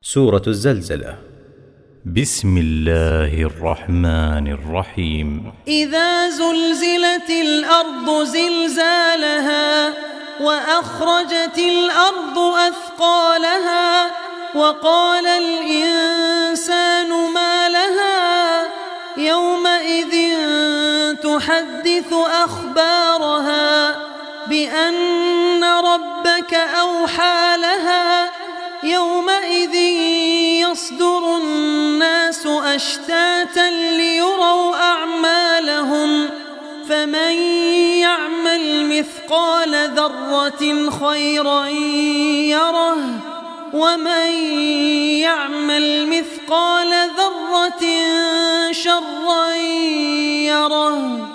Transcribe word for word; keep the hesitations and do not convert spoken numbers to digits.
سورة الزلزلة. بسم الله الرحمن الرحيم. إذا زلزلت الأرض زلزالها وأخرجت الأرض أثقالها وقال الإنسان ما لها يومئذ تحدث أخبارها بأن ربك أوحى لها يومئذ يصدر الناس أشتاتا ليروا أعمالهم فمن يعمل مثقال ذرة خيرا يره ومن يعمل مثقال ذرة شرا يره.